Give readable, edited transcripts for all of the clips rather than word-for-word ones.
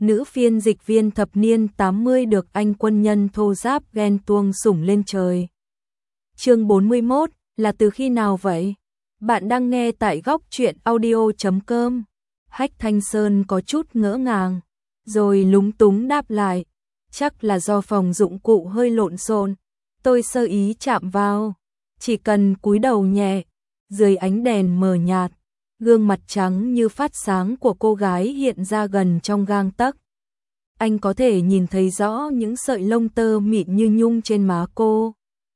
nữ phiên dịch viên thập niên 80 được anh quân nhân thô giáp ghen tuông sủng lên trời. Chương 41, là từ khi nào vậy? Bạn đang nghe tại góc truyện audio.com. Hách Thanh Sơn có chút ngỡ ngàng, rồi lúng túng đáp lại, chắc là do phòng dụng cụ hơi lộn xộn, tôi sơ ý chạm vào, chỉ cần cúi đầu nhẹ, dưới ánh đèn mờ nhạt, gương mặt trắng như phát sáng của cô gái hiện ra gần trong gang tấc. Anh có thể nhìn thấy rõ những sợi lông tơ mịn như nhung trên má cô,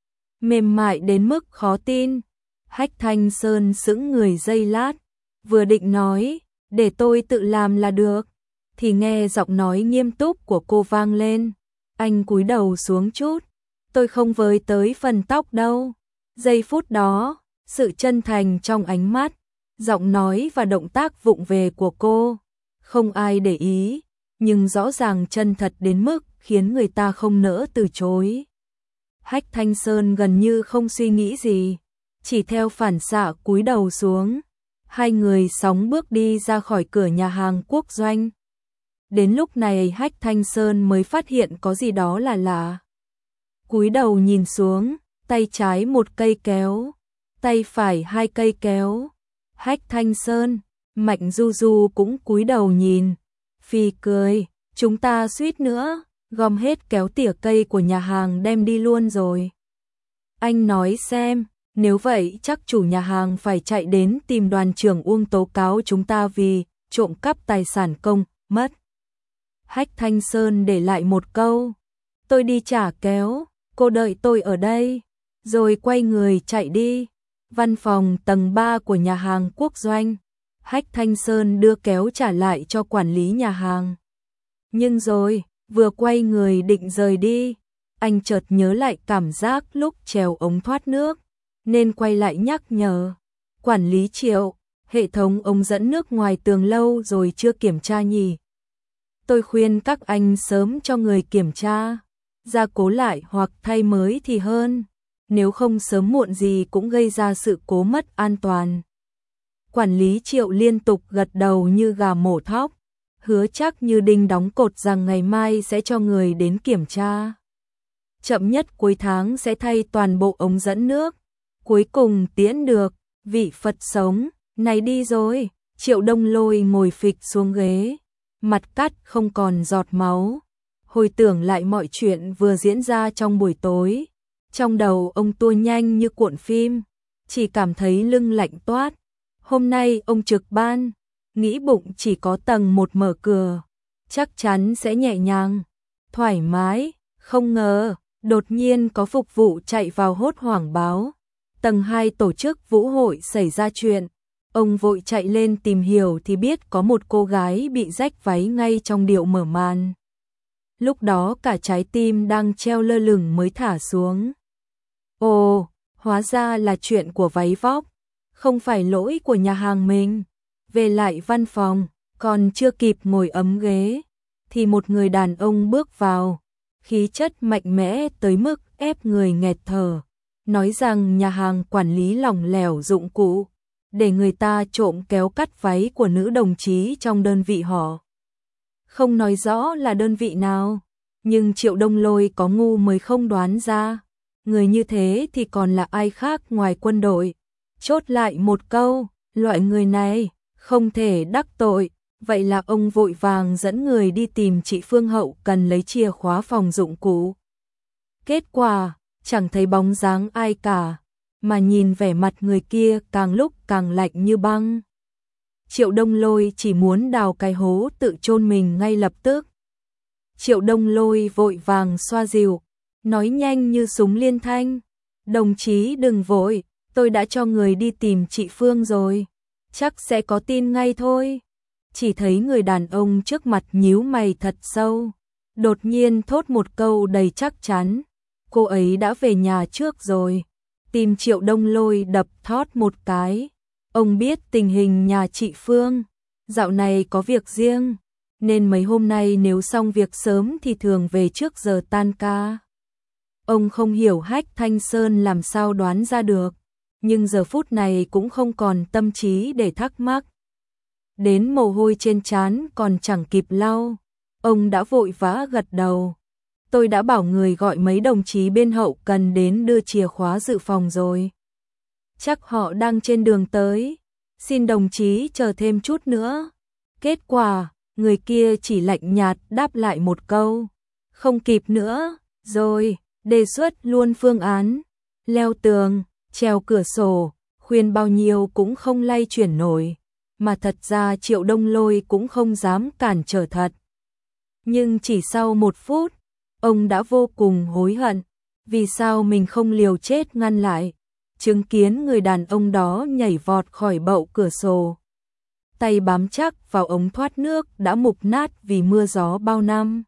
mềm mại đến mức khó tin. Hách Thanh Sơn sững người giây lát, vừa định nói, để tôi tự làm là được, thì nghe giọng nói nghiêm túc của cô vang lên. Anh cúi đầu xuống chút, tôi không với tới phần tóc đâu. Giây phút đó, sự chân thành trong ánh mắt, giọng nói và động tác vụng về của cô, không ai để ý, nhưng rõ ràng chân thật đến mức khiến người ta không nỡ từ chối. Hách Thanh Sơn gần như không suy nghĩ gì, chỉ theo phản xạ cúi đầu xuống. Hai người sóng bước đi ra khỏi cửa nhà hàng Quốc Doanh. Đến lúc này Hách Thanh Sơn mới phát hiện có gì đó là lạ. Cúi đầu nhìn xuống, tay trái một cây kéo, tay phải hai cây kéo. Hách Thanh Sơn, Mạnh Du Du cũng cúi đầu nhìn, phì cười, chúng ta suýt nữa gom hết kéo tỉa cây của nhà hàng đem đi luôn rồi. Anh nói xem, nếu vậy chắc chủ nhà hàng phải chạy đến tìm đoàn trưởng Uông tố cáo chúng ta vì trộm cắp tài sản công mất. Hách Thanh Sơn để lại một câu, tôi đi trả kéo, cô đợi tôi ở đây, rồi quay người chạy đi. Văn phòng tầng 3 của nhà hàng Quốc Doanh, Hách Thanh Sơn đưa kéo trả lại cho quản lý nhà hàng. Nhưng rồi, vừa quay người định rời đi, anh chợt nhớ lại cảm giác lúc trèo ống thoát nước, nên quay lại nhắc nhở. Quản lý Triệu, hệ thống ống dẫn nước ngoài tường lâu rồi chưa kiểm tra nhỉ? Tôi khuyên các anh sớm cho người kiểm tra, gia cố lại hoặc thay mới thì hơn, nếu không sớm muộn gì cũng gây ra sự cố mất an toàn. Quản lý Triệu liên tục gật đầu như gà mổ thóc, hứa chắc như đinh đóng cột rằng ngày mai sẽ cho người đến kiểm tra. Chậm nhất cuối tháng sẽ thay toàn bộ ống dẫn nước. Cuối cùng tiễn được vị Phật sống này đi rồi. Triệu Đông Lôi ngồi phịch xuống ghế, mặt cắt không còn giọt máu, hồi tưởng lại mọi chuyện vừa diễn ra trong buổi tối. Trong đầu ông tua nhanh như cuộn phim, chỉ cảm thấy lưng lạnh toát. Hôm nay ông trực ban, nghĩ bụng chỉ có tầng 1 mở cửa, chắc chắn sẽ nhẹ nhàng, thoải mái. Không ngờ, đột nhiên có phục vụ chạy vào hốt hoảng báo, tầng 2 tổ chức vũ hội xảy ra chuyện. Ông vội chạy lên tìm hiểu thì biết có một cô gái bị rách váy ngay trong điệu mở màn. Lúc đó cả trái tim đang treo lơ lửng mới thả xuống. Ồ, hóa ra là chuyện của váy vóc, không phải lỗi của nhà hàng mình. Về lại văn phòng, còn chưa kịp ngồi ấm ghế, thì một người đàn ông bước vào, khí chất mạnh mẽ tới mức ép người nghẹt thở, nói rằng nhà hàng quản lý lỏng lẻo dụng cụ, để người ta trộm kéo cắt váy của nữ đồng chí trong đơn vị họ. Không nói rõ là đơn vị nào, nhưng Triệu Đông Lôi có ngu mới không đoán ra, người như thế thì còn là ai khác ngoài quân đội. Chốt lại một câu, loại người này không thể đắc tội, vậy là ông vội vàng dẫn người đi tìm chị Phương Hậu cần lấy chìa khóa phòng dụng cụ. Kết quả, chẳng thấy bóng dáng ai cả, mà nhìn vẻ mặt người kia càng lúc càng lạnh như băng. Triệu Đông Lôi chỉ muốn đào cái hố tự chôn mình ngay lập tức. Triệu Đông Lôi vội vàng xoa dịu, nói nhanh như súng liên thanh, đồng chí đừng vội, tôi đã cho người đi tìm chị Phương rồi, chắc sẽ có tin ngay thôi. Chỉ thấy người đàn ông trước mặt nhíu mày thật sâu, đột nhiên thốt một câu đầy chắc chắn, cô ấy đã về nhà trước rồi. Tim Triệu Đông Lôi đập thót một cái, ông biết tình hình nhà chị Phương, dạo này có việc riêng, nên mấy hôm nay nếu xong việc sớm thì thường về trước giờ tan ca. Ông không hiểu Hách Thanh Sơn làm sao đoán ra được, nhưng giờ phút này cũng không còn tâm trí để thắc mắc. Đến mồ hôi trên trán còn chẳng kịp lau, Ông đã vội vã gật đầu. Tôi đã bảo người gọi mấy đồng chí bên hậu cần đến đưa chìa khóa dự phòng rồi. Chắc họ đang trên đường tới. Xin đồng chí chờ thêm chút nữa. Kết quả, người kia chỉ lạnh nhạt đáp lại một câu. Không kịp nữa, rồi, đề xuất luôn phương án. Leo tường, trèo cửa sổ, khuyên bao nhiêu cũng không lay chuyển nổi. Mà thật ra Triệu Đông Lôi cũng không dám cản trở thật. Nhưng chỉ sau 1 phút, ông đã vô cùng hối hận. Vì sao mình không liều chết ngăn lại, chứng kiến người đàn ông đó nhảy vọt khỏi bậu cửa sổ. Tay bám chắc vào ống thoát nước đã mục nát vì mưa gió bao năm.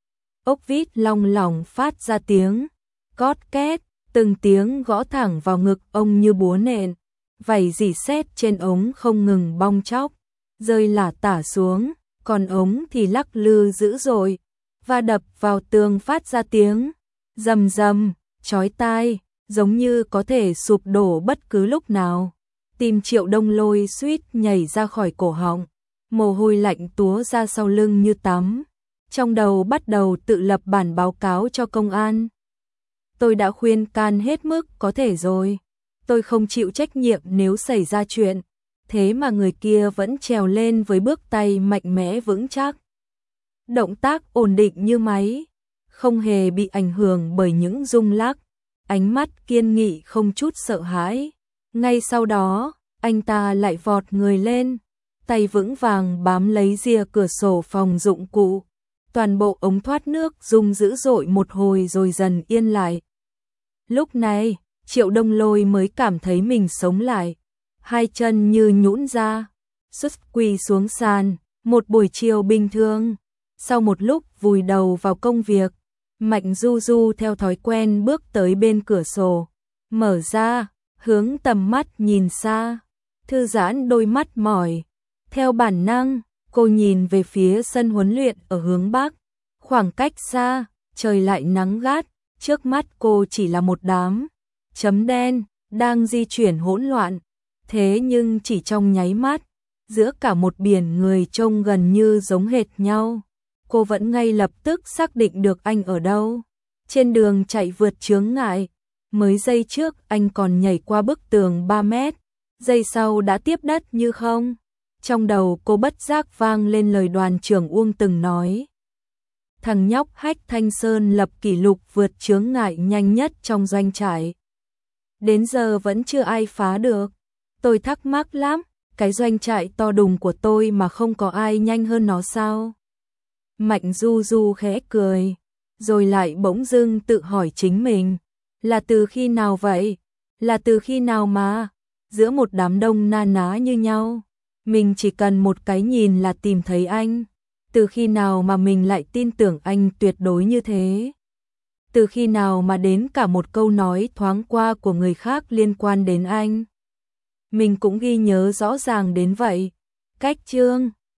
Ốc vít long lỏng phát ra tiếng cót két, từng tiếng gõ thẳng vào ngực ông như búa nện. Vảy rỉ sét trên ống không ngừng bong chóc, rơi lả tả xuống, còn ống thì lắc lư dữ dội, và đập vào tường phát ra tiếng rầm rầm, chói tai, giống như có thể sụp đổ bất cứ lúc nào. Tim Triệu Đông Lôi suýt nhảy ra khỏi cổ họng, mồ hôi lạnh túa ra sau lưng như tắm. Trong đầu bắt đầu tự lập bản báo cáo cho công an. Tôi đã khuyên can hết mức có thể rồi. Tôi không chịu trách nhiệm nếu xảy ra chuyện. Thế mà người kia vẫn trèo lên với bước tay mạnh mẽ vững chắc. Động tác ổn định như máy, không hề bị ảnh hưởng bởi những rung lắc. Ánh mắt kiên nghị không chút sợ hãi. Ngay sau đó, anh ta lại vọt người lên, tay vững vàng bám lấy rìa cửa sổ phòng dụng cụ. Toàn bộ ống thoát nước rung dữ dội một hồi rồi dần yên lại. Lúc này, Triệu Đông Lôi mới cảm thấy mình sống lại. Hai chân như nhũn ra, sút quỳ xuống sàn, một buổi chiều bình thường. Sau một lúc vùi đầu vào công việc, Mạnh Du Du theo thói quen bước tới bên cửa sổ, mở ra, hướng tầm mắt nhìn xa, thư giãn đôi mắt mỏi. Theo bản năng, cô nhìn về phía sân huấn luyện ở hướng bắc. Khoảng cách xa, trời lại nắng gắt, trước mắt cô chỉ là một đám chấm đen đang di chuyển hỗn loạn. Thế nhưng chỉ trong nháy mắt, giữa cả một biển người trông gần như giống hệt nhau, cô vẫn ngay lập tức xác định được anh ở đâu. Trên đường chạy vượt chướng ngại, mới giây trước anh còn nhảy qua bức tường 3 mét, giây sau đã tiếp đất như không. Trong đầu cô bất giác vang lên lời đoàn trưởng Uông từng nói. Thằng nhóc Hách Thanh Sơn lập kỷ lục vượt chướng ngại nhanh nhất trong doanh trại. Đến giờ vẫn chưa ai phá được. Tôi thắc mắc lắm, cái doanh trại to đùng của tôi mà không có ai nhanh hơn nó sao? Mạnh Du Du khẽ cười, rồi lại bỗng dưng tự hỏi chính mình. Là từ khi nào vậy? Là từ khi nào mà? Giữa một đám đông na ná như nhau, mình chỉ cần một cái nhìn là tìm thấy anh. Từ khi nào mà mình lại tin tưởng anh tuyệt đối như thế? Từ khi nào mà đến cả một câu nói thoáng qua của người khác liên quan đến anh? Mình cũng ghi nhớ rõ ràng đến vậy. Cách chương